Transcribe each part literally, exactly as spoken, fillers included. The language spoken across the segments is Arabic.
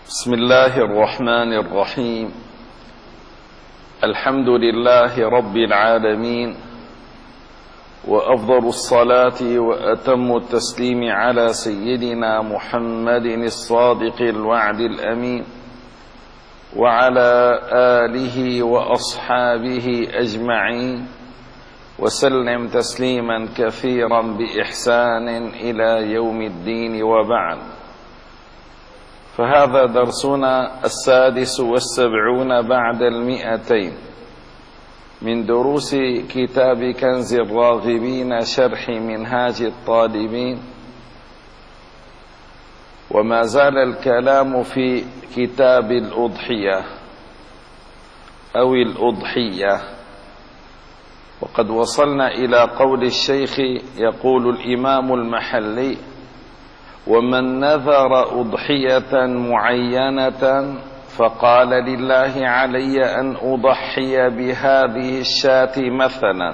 بسم الله الرحمن الرحيم. الحمد لله رب العالمين، وأفضل الصلاة وأتم التسليم على سيدنا محمد الصادق الوعد الأمين، وعلى آله وأصحابه أجمعين، وسلم تسليما كثيرا بإحسان إلى يوم الدين، وبعد. فهذا درسنا السادس والسبعون بعد المئتين من دروس كتاب كنز الراغبين شرح منهاج الطالبين، وما زال الكلام في كتاب الأضحية أو الأضحية، وقد وصلنا إلى قول الشيخ يقول الإمام المحلي: ومن نذر أضحية معينة فقال لله علي أن أضحي بهذه الشاة مثلا،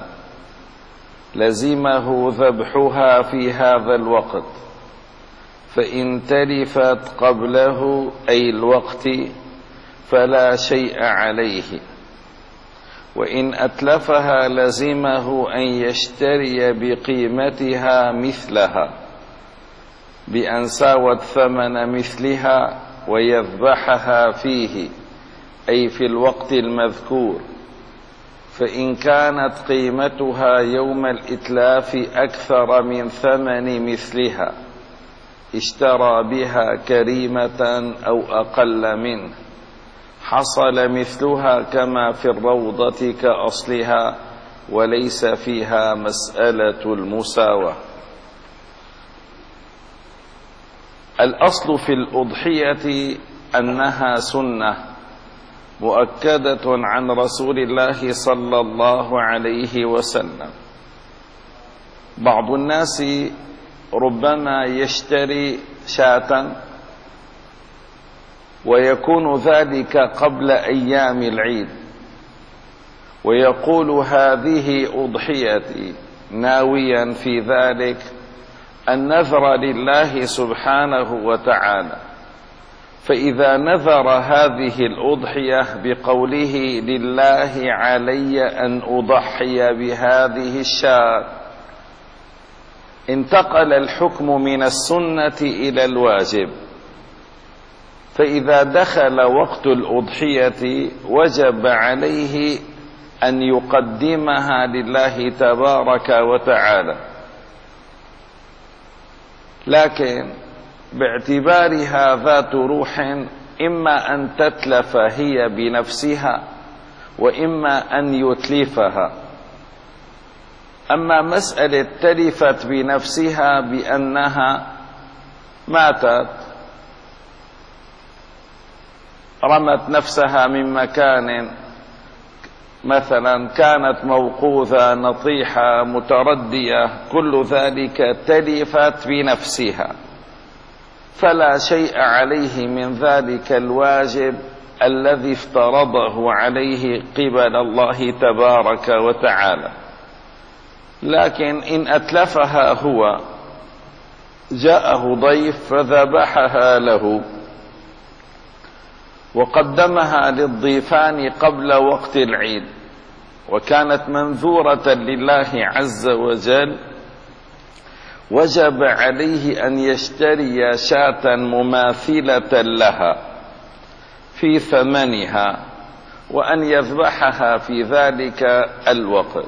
لزمه ذبحها في هذا الوقت، فإن تلفت قبله أي الوقت فلا شيء عليه، وإن أتلفها لزمه أن يشتري بقيمتها مثلها بأن ساوت ثمن مثلها ويذبحها فيه أي في الوقت المذكور، فإن كانت قيمتها يوم الإتلاف أكثر من ثمن مثلها اشترى بها كريمة أو أقل منه، حصل مثلها كما في الروضة كأصلها، وليس فيها مسألة المساواة. الأصل في الأضحية أنها سنة مؤكدة عن رسول الله صلى الله عليه وسلم. بعض الناس ربما يشتري شاة ويكون ذلك قبل أيام العيد، ويقول هذه أضحيتي، ناويا في ذلك النذر لله سبحانه وتعالى. فإذا نذر هذه الأضحية بقوله لله علي أن أضحي بهذه الشاة، انتقل الحكم من السنة إلى الواجب، فإذا دخل وقت الأضحية وجب عليه أن يقدمها لله تبارك وتعالى، لكن باعتبارها ذات روح إما أن تتلف هي بنفسها وإما أن يتلفها. أما مسألة تلفت بنفسها بأنها ماتت، رمت نفسها من مكان مثلا، كانت موقوذة نطيحة متردية، كل ذلك تلفت بنفسها، فلا شيء عليه من ذلك الواجب الذي افترضه عليه قبل الله تبارك وتعالى. لكن إن أتلفها هو، جاءه ضيف فذبحها له وقدمها للضيفان قبل وقت العيد، وكانت منذورة لله عز وجل، وجب عليه أن يشتري شاة مماثلة لها في ثمنها وأن يذبحها في ذلك الوقت،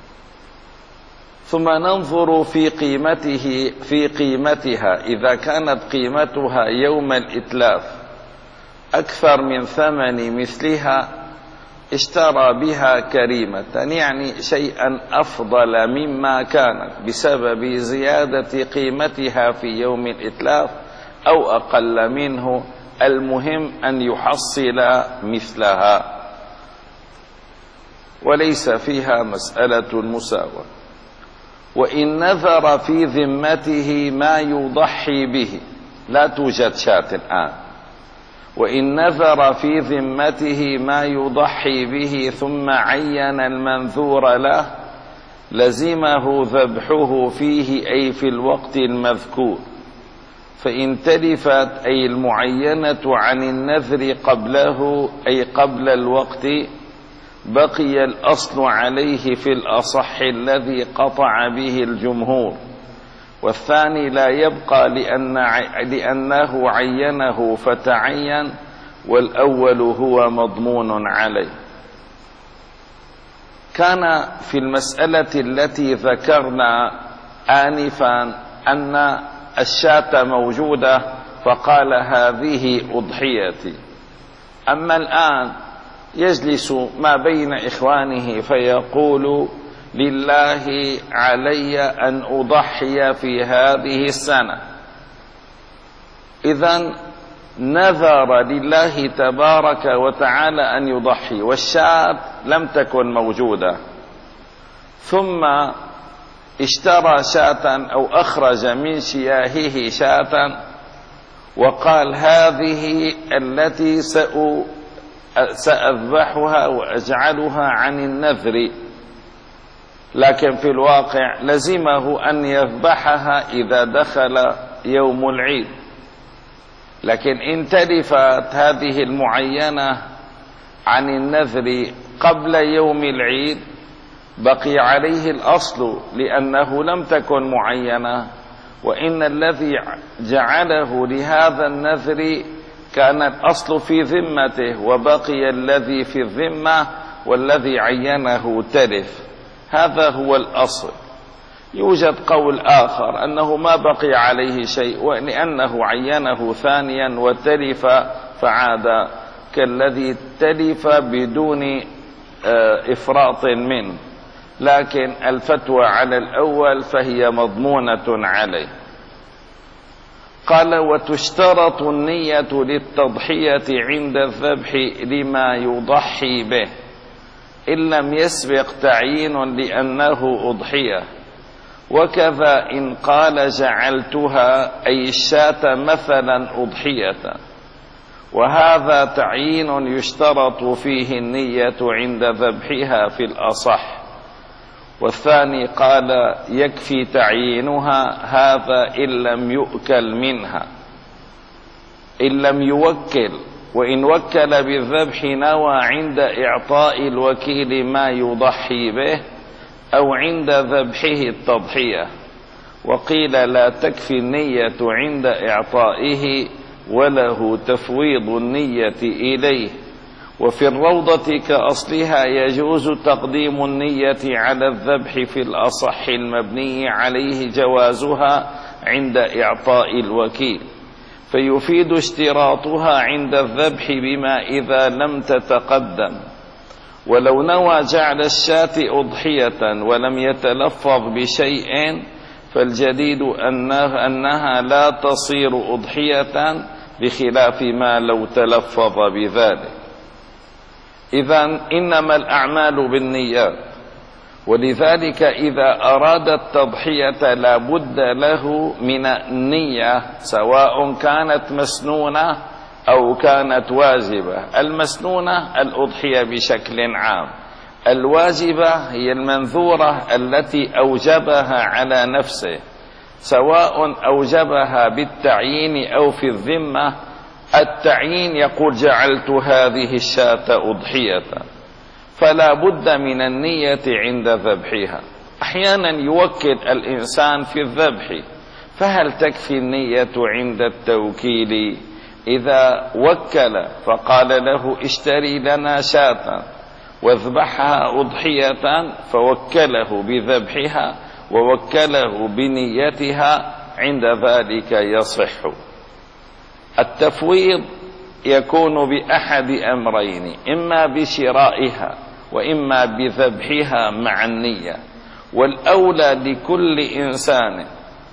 ثم ننظر في قيمته في قيمتها. إذا كانت قيمتها يوم الإتلاف أكثر من ثمن مثلها اشترى بها كريمة، يعني شيئا أفضل مما كانت بسبب زيادة قيمتها في يوم الإتلاف أو أقل منه، المهم أن يحصل مثلها، وليس فيها مسألة المساواة. وإن نذر في ذمته ما يضحي به، لا توجد شاة الآن، وإن نذر في ذمته ما يضحي به ثم عين المنذور له، لزمه ذبحه فيه أي في الوقت المذكور، فإن تلفت أي المعينة عن النذر قبله أي قبل الوقت بقي الأصل عليه في الأصح الذي قطع به الجمهور، والثاني لا يبقى لأن لأنه عينه فتعين، والأول هو مضمون عليه. كان في المسألة التي ذكرنا آنفا أن الشاة موجودة فقال هذه أضحيتي. أما الآن يجلس ما بين إخوانه فيقول لله علي أن أضحي في هذه السنة، إذن نذر لله تبارك وتعالى أن يضحي والشاة لم تكن موجودة، ثم اشترى شاة أو أخرج من شياهه شاة وقال هذه التي سأذبحها وأجعلها عن النذر، لكن في الواقع لزمه أن يذبحها إذا دخل يوم العيد. لكن إن تلفت هذه المعينة عن النذر قبل يوم العيد بقي عليه الأصل لأنه لم تكن معينة، وإن الذي جعله لهذا النذر كان الأصل في ذمته وبقي الذي في الذمة والذي عينه تلف. هذا هو الأصل. يوجد قول آخر أنه ما بقي عليه شيء ولأنه عينه ثانيا وتلف فعاد كالذي تلف بدون إفراط منه، لكن الفتوى على الأول فهي مضمونة عليه. قال وتشترط النية للتضحية عند الذبح لما يضحي به إن لم يسبق تعيين لأنه أضحية، وكذا إن قال جعلتها أي الشاة مثلا أضحية، وهذا تعيين يشترط فيه النية عند ذبحها في الأصح. والثاني قال يكفي تعيينها هذا إن لم يؤكل منها، إن لم يوكل، وإن وكل بالذبح نوى عند إعطاء الوكيل ما يضحي به أو عند ذبحه التضحية. وقيل لا تكفي النية عند إعطائه وله تفويض النية إليه. وفي الروضة كأصلها يجوز تقديم النية على الذبح في الأصح المبني عليه جوازها عند إعطاء الوكيل، فيفيد اشتراطها عند الذبح بما إذا لم تتقدم. ولو نوى جعل الشاة أضحية ولم يتلفظ بشيء فالجديد أنها, أنها لا تصير أضحية بخلاف ما لو تلفظ بذلك. إذن إنما الأعمال بالنيات، ولذلك إذا أراد التضحية لا بد له من النية سواء كانت مسنونة أو كانت واجبة. المسنونة الأضحية بشكل عام، الواجبة هي المنذورة التي أوجبها على نفسه سواء أوجبها بالتعيين أو في الذمة. التعيين يقول جعلت هذه الشاة أضحية، فلا بد من النية عند ذبحها. أحيانا يوكل الإنسان في الذبح، فهل تكفي النية عند التوكيل؟ إذا وكل فقال له اشتري لنا شاة واذبحها أضحية فوكله بذبحها ووكله بنيتها، عند ذلك يصح. التفويض يكون بأحد أمرين، إما بشرائها وإما بذبحها مع النية. والأولى لكل إنسان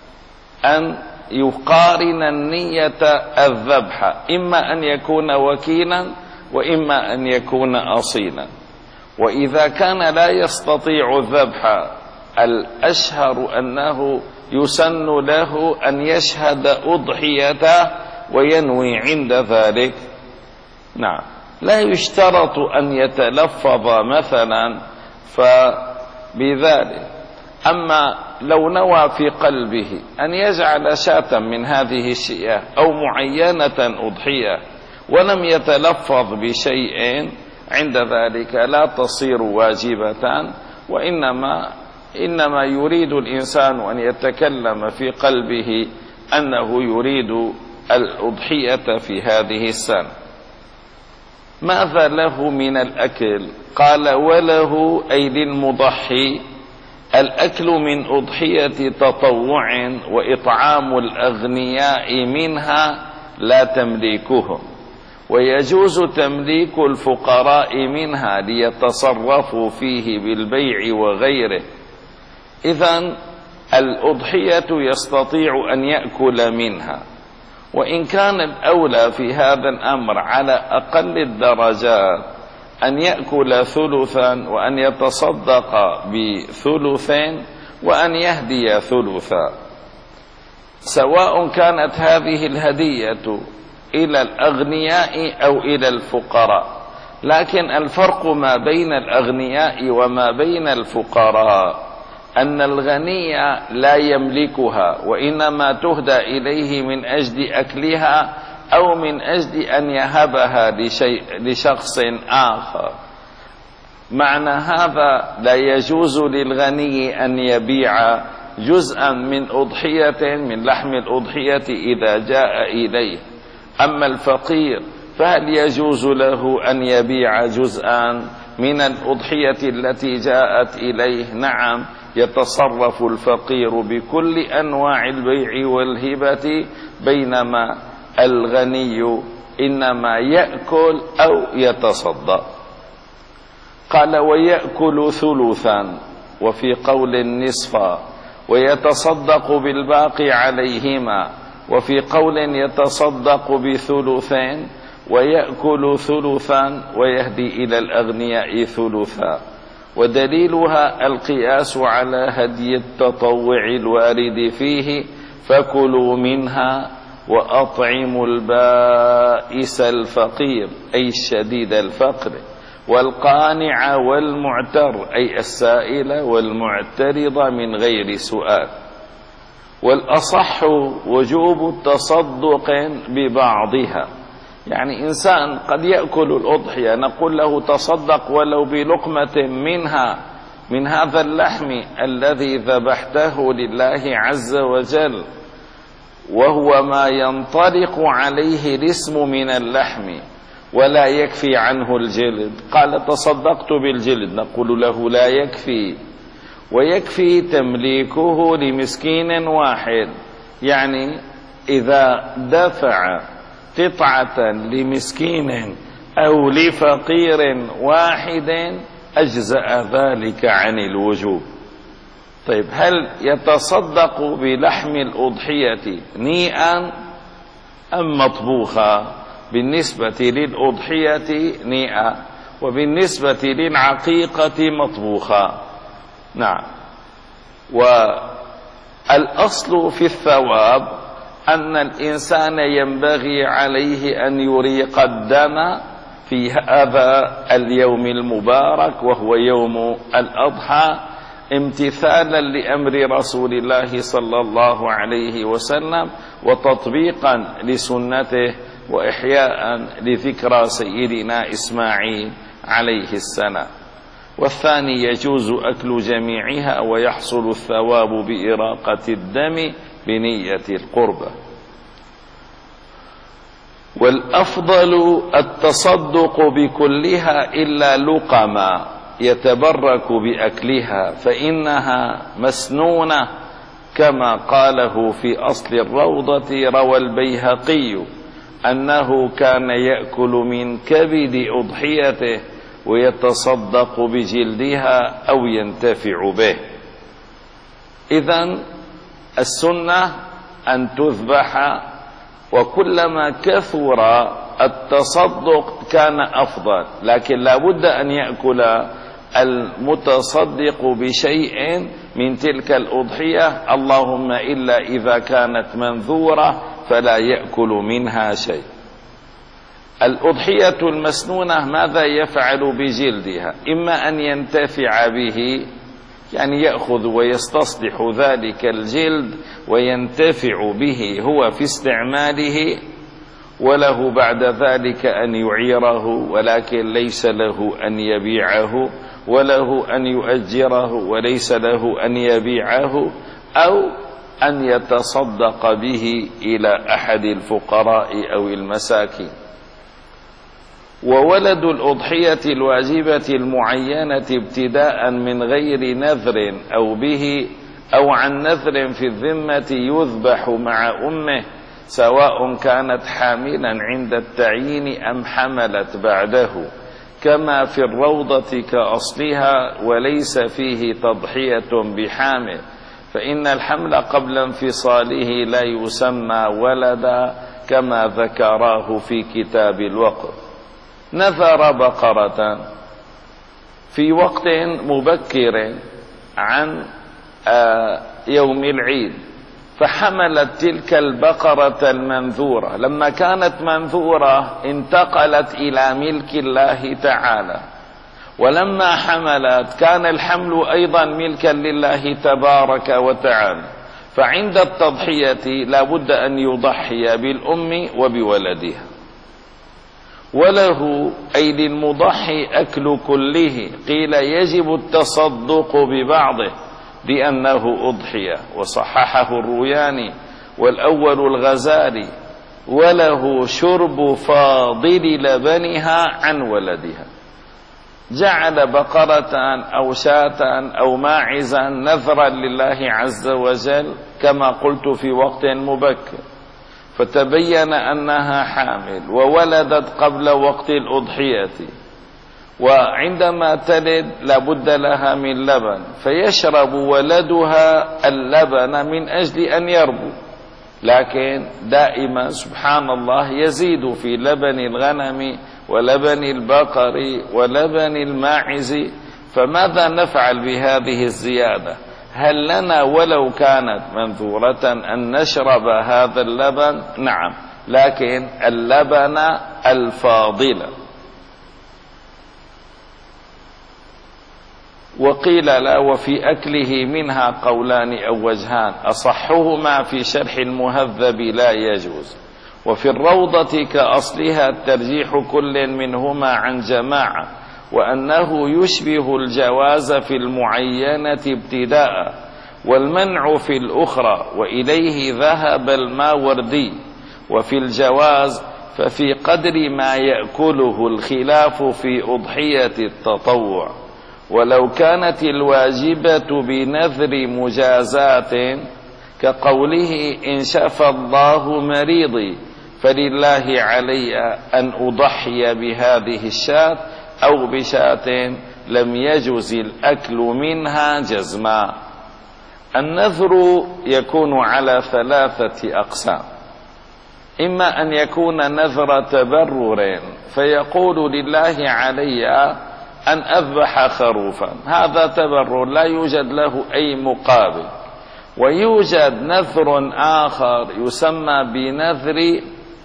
أن يقارن النية الذبح، إما أن يكون وكيلا وإما أن يكون أصيلا. وإذا كان لا يستطيع الذبح الأشهر أنه يسن له أن يشهد أضحيته وينوي عند ذلك. نعم، لا يشترط أن يتلفظ مثلا فبذلك. أما لو نوى في قلبه أن يجعل شاة من هذه الشياه أو معينة أضحية ولم يتلفظ بشيء، عند ذلك لا تصير واجبة، وإنما إنما يريد الإنسان أن يتكلم في قلبه أنه يريد الأضحية في هذه السنة. ماذا له من الأكل؟ قال: وله أي للمضحي الأكل من أضحية تطوع وإطعام الأغنياء منها لا تمليكهم، ويجوز تمليك الفقراء منها ليتصرفوا فيه بالبيع وغيره. إذن الأضحية يستطيع أن يأكل منها، وإن كان الأولى في هذا الأمر على أقل الدرجات أن يأكل ثلثا وأن يتصدق بثلثين وأن يهدي ثلثا، سواء كانت هذه الهدية إلى الأغنياء أو إلى الفقراء. لكن الفرق ما بين الأغنياء وما بين الفقراء أن الغني لا يملكها، وإنما تهدى إليه من أجل أكلها أو من أجل أن يهبها لشيء لشخص آخر. معنى هذا لا يجوز للغني أن يبيع جزءا من أضحية من لحم الأضحية إذا جاء إليه. أما الفقير فهل يجوز له أن يبيع جزءا من الأضحية التي جاءت إليه؟ نعم، يتصرف الفقير بكل أنواع البيع والهبة، بينما الغني إنما يأكل أو يتصدق. قال: ويأكل ثلثا، وفي قول نصفا، ويتصدق بالباقي عليهما، وفي قول يتصدق بثلثين، ويأكل ثلثا ويهدي إلى الأغنياء ثلثا. ودليلها القياس على هدي التطوع الوارد فيه: فكلوا منها وأطعموا البائس الفقير أي الشديد الفقر، والقانع والمعتر أي السائل والمعترض من غير سؤال. والأصح وجوب التصدق ببعضها، يعني إنسان قد يأكل الأضحية نقول له تصدق ولو بلقمة منها من هذا اللحم الذي ذبحته لله عز وجل، وهو ما ينطلق عليه الاسم من اللحم ولا يكفي عنه الجلد. قال: تصدقت بالجلد، نقول له لا يكفي، ويكفي تمليكه لمسكين واحد. يعني إذا دفع قطعة لمسكين أو لفقير واحد أجزأ ذلك عن الوجوب. طيب، هل يتصدق بلحم الأضحية نيئا أم مطبوخا؟ بالنسبة للأضحية نيئا، وبالنسبة للعقيقة مطبوخا. نعم. والأصل في الثواب أن الإنسان ينبغي عليه أن يريق الدم في هذا اليوم المبارك وهو يوم الأضحى، امتثالا لأمر رسول الله صلى الله عليه وسلم، وتطبيقا لسنته، وإحياء لذكرى سيدنا إسماعيل عليه السلام. والثاني يجوز أكل جميعها ويحصل الثواب بإراقة الدم بنية القربة. والأفضل التصدق بكلها إلا لقما يتبرك بأكلها، فإنها مسنونة كما قاله في أصل الروضة. روى البيهقي أنه كان يأكل من كبد أضحيته ويتصدق بجلدها أو ينتفع به. إذن السنة أن تذبح، وكلما كثر التصدق كان أفضل، لكن لا بد أن يأكل المتصدق بشيء من تلك الأضحية، اللهم إلا إذا كانت منذورة فلا يأكل منها شيء. الأضحية المسنونة ماذا يفعل بجلدها؟ إما أن ينتفع به يعني يأخذ ويستصلح ذلك الجلد وينتفع به هو في استعماله، وله بعد ذلك أن يعيره، ولكن ليس له أن يبيعه، وله أن يؤجره وليس له أن يبيعه، أو أن يتصدق به إلى أحد الفقراء أو المساكين. وولد الأضحية الواجبة المعينة ابتداء من غير نذر أو به أو عن نذر في الذمة يذبح مع أمه، سواء كانت حاملا عند التعيين أم حملت بعده، كما في الروضة كأصلها، وليس فيه تضحية بحامل، فإن الحمل قبل انفصاله لا يسمى ولدا، كما ذكراه في كتاب الوقف. نذر بقرة في وقت مبكر عن يوم العيد، فحملت تلك البقرة المنذورة، لما كانت منذورة انتقلت إلى ملك الله تعالى، ولما حملت كان الحمل أيضا ملكا لله تبارك وتعالى، فعند التضحية لا بد أن يضحي بالأم وبولدها. وله أي للمضحي أكل كله، قيل يجب التصدق ببعضه لأنه أضحية، وصححه الروياني والأول الغزالي. وله شرب فاضل لبنها عن ولدها، جعل بقرة أو شاة أو ماعزا نذرا لله عز وجل كما قلت في وقت مبكر، فتبين أنها حامل وولدت قبل وقت الأضحية، وعندما تلد لابد لها من لبن، فيشرب ولدها اللبن من أجل أن يربو، لكن دائما سبحان الله يزيد في لبن الغنم ولبن البقر ولبن الماعز، فماذا نفعل بهذه الزيادة؟ هل لنا ولو كانت منذورة أن نشرب هذا اللبن؟ نعم، لكن اللبن الفاضل. وقيل لا، وفي أكله منها قولان أو وجهان، أصحهما في شرح المهذب لا يجوز. وفي الروضة كأصلها ترجيح كل منهما عن جماعة، وأنه يشبه الجواز في المعينة ابتداء والمنع في الأخرى، وإليه ذهب الماوردي. وفي الجواز ففي قدر ما يأكله الخلاف في أضحية التطوع، ولو كانت الواجبة بنذر مجازات كقوله إن شفى الله مريضي فلله علي أن أضحي بهذه الشاة أو بشاة، لم يجز الأكل منها جزما. النذر يكون على ثلاثة أقسام، إما أن يكون نذر تبرر، فيقول لله علي أن أذبح خروفا، هذا تبرر لا يوجد له أي مقابل. ويوجد نذر آخر يسمى بنذر،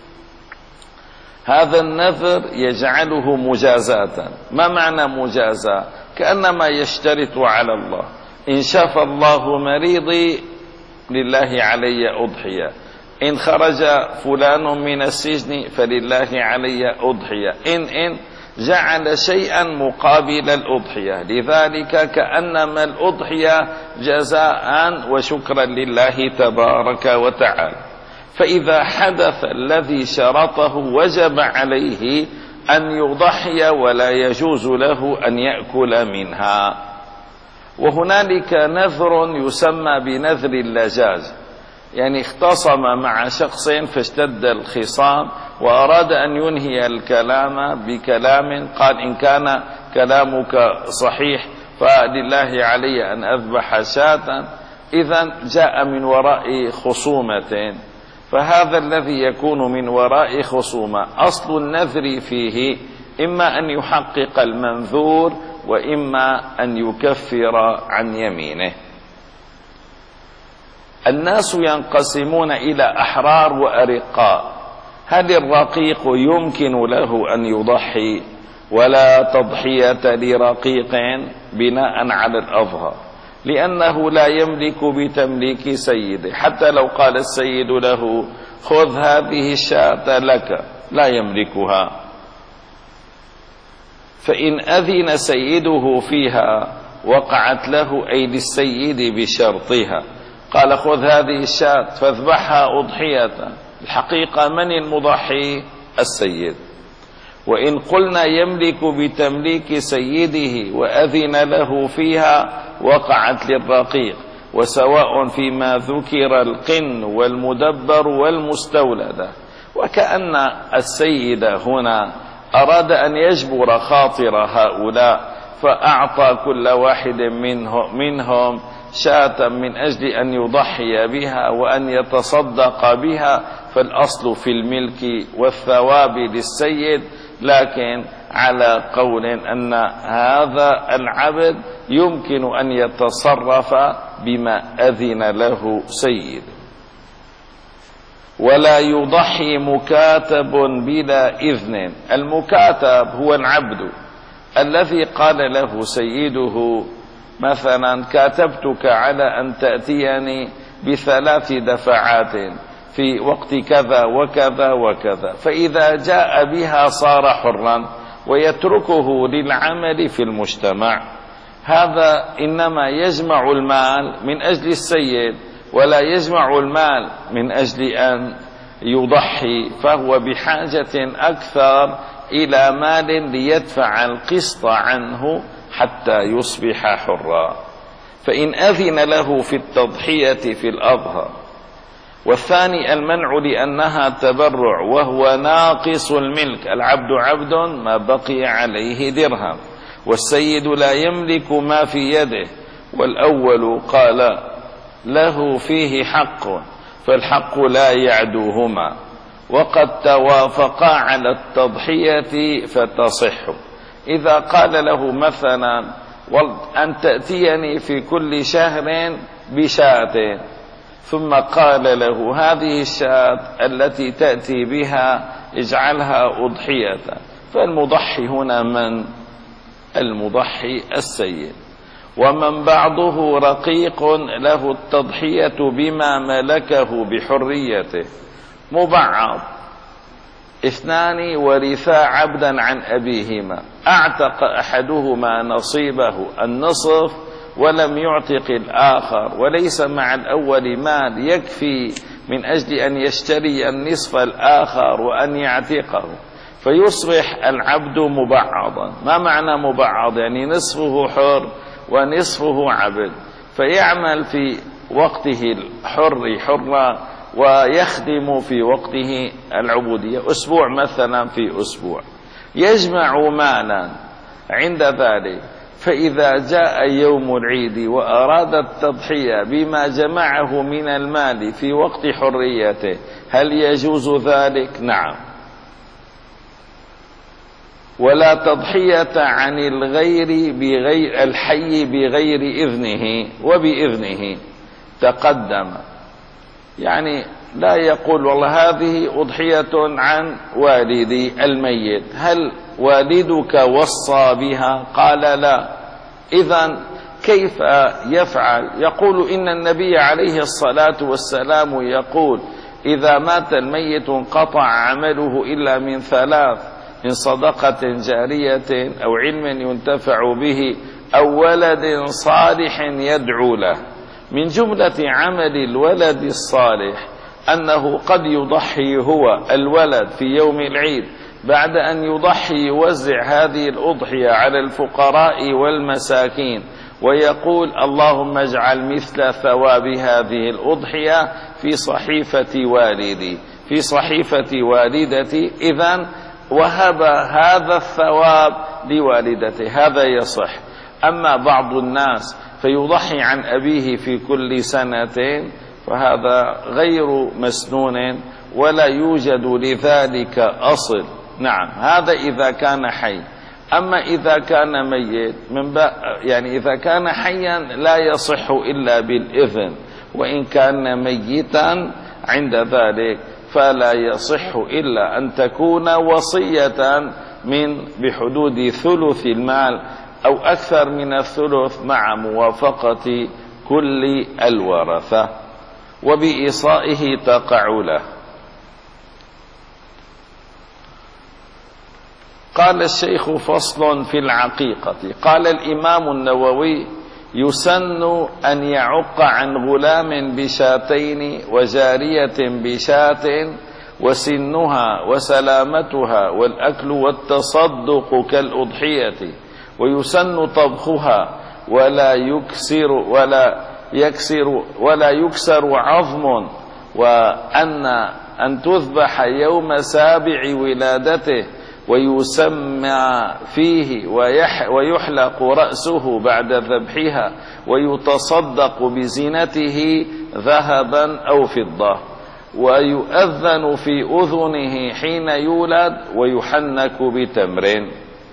هذا النذر يجعله مجازاة. ما معنى مجازاة؟ كأنما يشترط على الله إن شفى الله مريضي لله علي أضحية، إن خرج فلان من السجن فلله علي أضحية، إن إن جعل شيئا مقابل الأضحية، لذلك كأنما الأضحية جزاء وشكرا لله تبارك وتعالى. فإذا حدث الذي شرطه وجب عليه أن يضحي، ولا يجوز له أن يأكل منها. وهنالك نذر يسمى بنذر اللجاج، يعني اختصم مع شخص فاشتد الخصام وأراد أن ينهي الكلام بكلام، قال إن كان كلامك صحيح فلله علي أن أذبح شاة، إذن جاء من وراء خصومة، فهذا الذي يكون من وراء خصومة أصل النذر فيه إما أن يحقق المنذور وإما أن يكفر عن يمينه. الناس ينقسمون إلى أحرار وأرقاء. هل الرقيق يمكن له أن يضحي؟ ولا تضحية لرقيق بناء على الأظهر، لأنه لا يملك بتمليك سيده، حتى لو قال السيد له خذ هذه الشاة لك لا يملكها. فإن أذن سيده فيها وقعت له أي للسيد بشرطها، قال خذ هذه الشاة فاذبحها أضحية، الحقيقة من المضحي؟ السيد. وإن قلنا يملك بتمليك سيده وأذن له فيها وقعت للرقيق، وسواء فيما ذكر القن والمدبر والمستولدة. وكأن السيد هنا أراد أن يجبر خاطر هؤلاء، فأعطى كل واحد منهم, منهم شاة من أجل أن يضحي بها وأن يتصدق بها، فالأصل في الملك والثواب للسيد، لكن على قول أن هذا العبد يمكن أن يتصرف بما أذن له سيد. ولا يضحي مكاتب بلا إذن. المكاتب هو العبد الذي قال له سيده مثلا كاتبتك على أن تأتيني بثلاث دفعات في وقت كذا وكذا وكذا، فإذا جاء بها صار حرا ويتركه للعمل في المجتمع. هذا إنما يجمع المال من أجل السيد، ولا يجمع المال من أجل أن يضحي، فهو بحاجة أكثر إلى مال ليدفع القسط عنه حتى يصبح حرا. فإن أذن له في التضحية في الأظهر. والثاني المنع لأنها تبرع، وهو ناقص الملك، العبد عبد ما بقي عليه درهم، والسيد لا يملك ما في يده. والأول قال له فيه حق، فالحق لا يعدوهما، وقد توافقا على التضحية فتصح. إذا قال له مثلا أن تأتيني في كل شهر بشاة، ثم قال له هذه الشاة التي تأتي بها اجعلها أضحية، فالمضحي هنا من؟ المضحي السيد. ومن بعضه رقيق له التضحية بما ملكه بحريته. مبعض اثنان ورثا عبدا عن أبيهما، أعتق أحدهما نصيبه النصف ولم يعتق الآخر، وليس مع الأول مال يكفي من أجل أن يشتري النصف الآخر وأن يعتقه، فيصبح العبد مبعضا. ما معنى مبعض؟ يعني نصفه حر ونصفه عبد، فيعمل في وقته الحر حرا ويخدم في وقته العبودية، أسبوع مثلا في أسبوع، يجمع مالا عند ذلك. فإذا جاء يوم العيد وأراد التضحية بما جمعه من المال في وقت حريته، هل يجوز ذلك؟ نعم. ولا تضحية عن الغير بغير الحي بغير إذنه وبإذنه تقدم، يعني لا يقول والله هذه أضحية عن والدي الميت، هل والدك وصى بها؟ قال لا. إذن كيف يفعل؟ يقول إن النبي عليه الصلاة والسلام يقول إذا مات الميت انقطع عمله إلا من ثلاث: من صدقة جارية أو علم ينتفع به أو ولد صالح يدعو له. من جملة عمل الولد الصالح أنه قد يضحي هو الولد في يوم العيد، بعد أن يضحي يوزع هذه الأضحية على الفقراء والمساكين، ويقول اللهم اجعل مثل ثواب هذه الأضحية في صحيفة والدي، في صحيفة والدتي. إذن وهب هذا الثواب لوالدته، هذا يصح. أما بعض الناس فيضحي عن أبيه في كل سنتين، فهذا غير مسنون ولا يوجد لذلك أصل. نعم، هذا إذا كان حي. أما إذا كان ميت من يعني إذا كان حيا لا يصح إلا بالإذن، وإن كان ميتا عند ذلك فلا يصح إلا أن تكون وصية من بحدود ثلث المال أو أكثر من الثلث مع موافقة كل الورثة، وبإيصائه تقع له. قال الشيخ: فصل في العقيقة. قال الإمام النووي: يسن أن يعق عن غلام بشاتين وجارية بشاة، وسنها وسلامتها والأكل والتصدق كالأضحية، ويسن طبخها ولا يكسر ولا يكسر ولا يكسر عظم، وأن أن تذبح يوم سابع ولادته، ويسمى فيه ويحلق رأسه بعد ذبحها، ويتصدق بزينته ذهبا أو فضة، ويؤذن في أذنه حين يولد، ويحنك بتمر.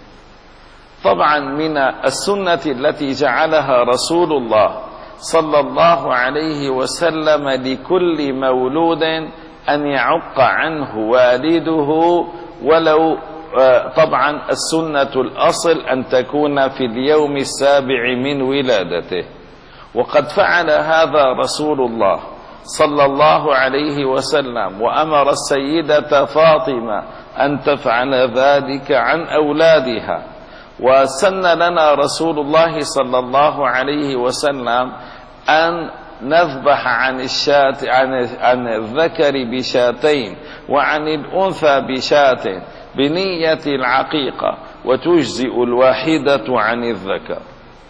طبعا من السنة التي جعلها رسول الله صلى الله عليه وسلم لكل مولود أن يعق عنه والده، ولو طبعا السنة الأصل أن تكون في اليوم السابع من ولادته، وقد فعل هذا رسول الله صلى الله عليه وسلم، وأمر السيدة فاطمة أن تفعل ذلك عن أولادها. وسن لنا رسول الله صلى الله عليه وسلم أن نذبح عن الشاة عن عن الذكر بشاتين وعن الأنثى بشاة بنية العقيقة، وتجزئ الواحدة عن الذكر.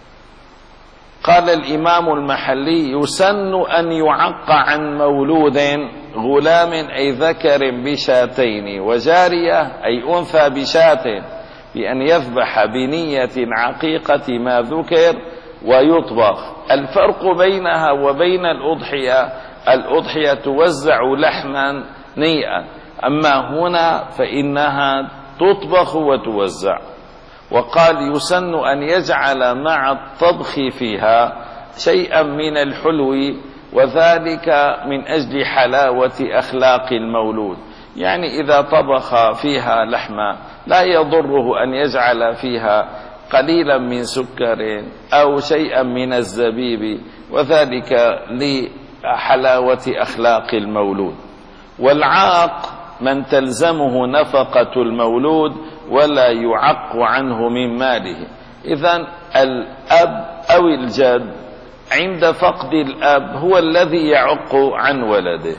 قال الإمام المحلي: يسن أن يعق عن مولود غلام أي ذكر بشاتين، وجارية أي أنثى بشاة، بأن يذبح بنية العقيقة ما ذكر ويطبخ. الفرق بينها وبين الأضحية: الأضحية توزع لحما نيئا، أما هنا فإنها تطبخ وتوزع. وقال: يسن أن يجعل مع الطبخ فيها شيئا من الحلو، وذلك من أجل حلاوة أخلاق المولود. يعني إذا طبخ فيها لحما لا يضره أن يجعل فيها قليلا من سكر أو شيئا من الزبيب، وذلك لحلاوة أخلاق المولود. والعاق من تلزمه نفقة المولود ولا يعق عنه من ماله. إذن الأب أو الجد عند فقد الأب هو الذي يعق عن ولده.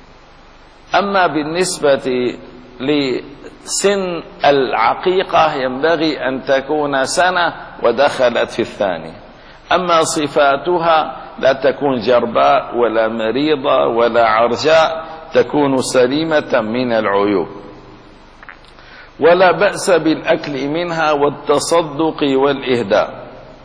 أما بالنسبة لسن العقيقة ينبغي أن تكون سنة ودخلت في الثاني. أما صفاتها لا تكون جرباء ولا مريضة ولا عرجاء، تكون سليمة من العيوب. ولا بأس بالأكل منها والتصدق والإهداء،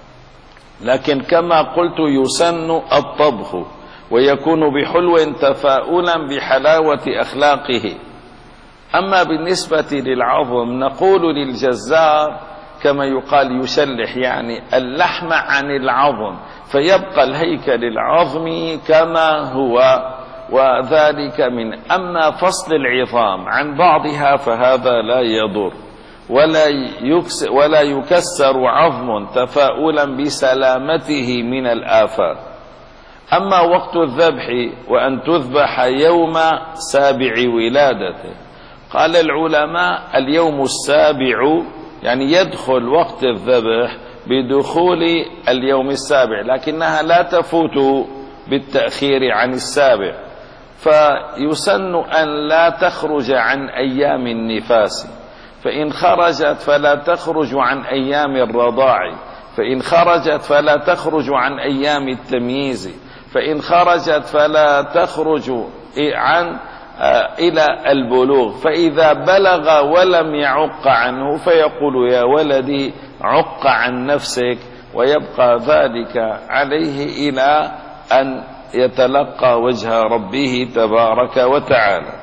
لكن كما قلت يسن الطبخ، ويكون بحلو تفاؤلا بحلاوة أخلاقه. أما بالنسبة للعظم نقول للجزار كما يقال يشلح يعني اللحم عن العظم، فيبقى الهيكل العظمي كما هو، وذلك من. أما فصل العظام عن بعضها فهذا لا يضر، ولا يكسر, ولا يكسر عظم تفاؤلا بسلامته من الآفات. أما وقت الذبح وأن تذبح يوم سابع ولادته، قال العلماء اليوم السابع يعني يدخل وقت الذبح بدخول اليوم السابع، لكنها لا تفوت بالتأخير عن السابع. فيسن أن لا تخرج عن أيام النفاس، فإن خرجت فلا تخرج عن أيام الرضاع، فإن خرجت فلا تخرج عن أيام التمييز، فإن خرجت فلا تخرج عن إلى البلوغ. فإذا بلغ ولم يعق عنه فيقول يا ولدي عق عن نفسك، ويبقى ذلك عليه إلى أن يتلقى وجه ربه تبارك وتعالى.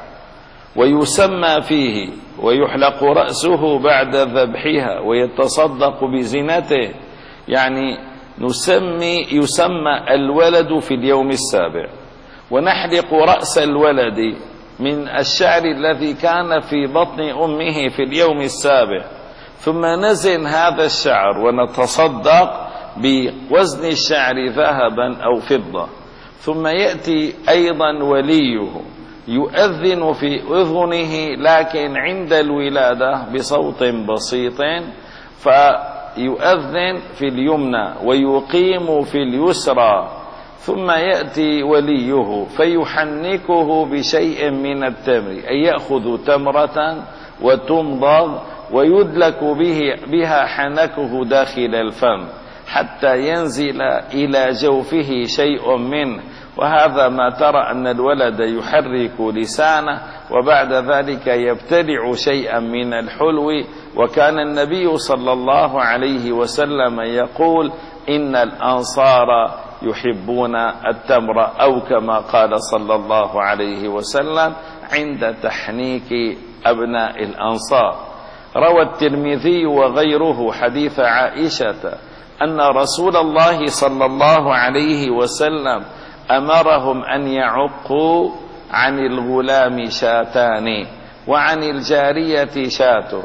ويسمى فيه ويحلق رأسه بعد ذبحها ويتصدق بزينته، يعني نسمي يسمى الولد في اليوم السابع، ونحلق رأس الولد من الشعر الذي كان في بطن أمه في اليوم السابع، ثم نزن هذا الشعر ونتصدق بوزن الشعر ذهبا أو فضة. ثم يأتي أيضا وليه يؤذن في أذنه لكن عند الولادة بصوت بسيط، فيؤذن في اليمنى ويقيم في اليسرى. ثم يأتي وليه فيحنكه بشيء من التمر، أي يأخذ تمرة وتمضغ ويدلك به بها حنكه داخل الفم حتى ينزل إلى جوفه شيء منه، وهذا ما ترى أن الولد يحرك لسانه وبعد ذلك يبتلع شيئا من الحلو. وكان النبي صلى الله عليه وسلم يقول إن الأنصار يحبون التمر، أو كما قال صلى الله عليه وسلم عند تحنيك أبناء الأنصار. روى الترمذي وغيره حديث عائشة أن رسول الله صلى الله عليه وسلم أمرهم أن يعقوا عن الغلام شاتان وعن الجارية شاة.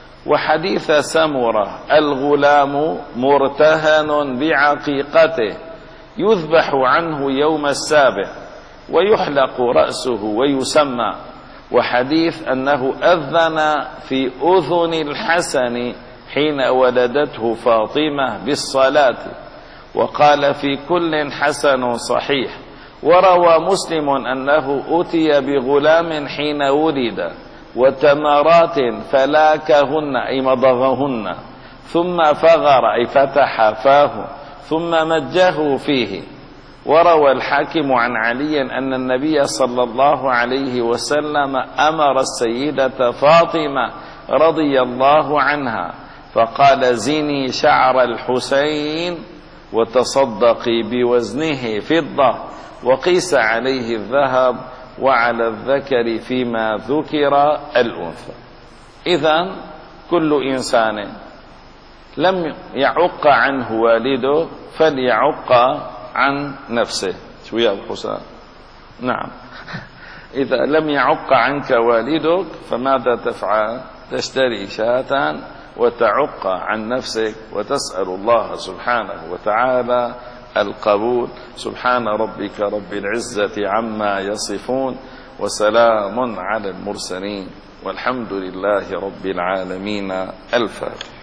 وحديث سمرة الغلام مرتهن بعقيقته يذبح عنه يوم السابع ويحلق رأسه ويسمى. وحديث أنه أذن في أذن الحسن حين ولدته فاطمة بالصلاة، وقال في كل حسن صحيح. وروى مسلم أنه أتي بغلام حين ولد وتمرات فلاكهن أي مضغهن ثم فغر أي فتح فاه ثم مجه فيه. وروى الحاكم عن علي أن النبي صلى الله عليه وسلم أمر السيدة فاطمة رضي الله عنها فقال زني شعر الحسين وتصدقي بوزنه فضة وقيس عليه الذهب وعلى الذكر فيما ذكر الأنثى. إذن كل إنسان لم يعق عنه والده فليعق عن نفسه. شو يا أبو حسين؟ نعم. إذا لم يعق عنك والدك فماذا تفعل؟ تشتري شاة وتعق عن نفسك وتسأل الله سبحانه وتعالى القبول. سبحان ربك رب العزة عما يصفون وسلام على المرسلين والحمد لله رب العالمين. الفاتحة.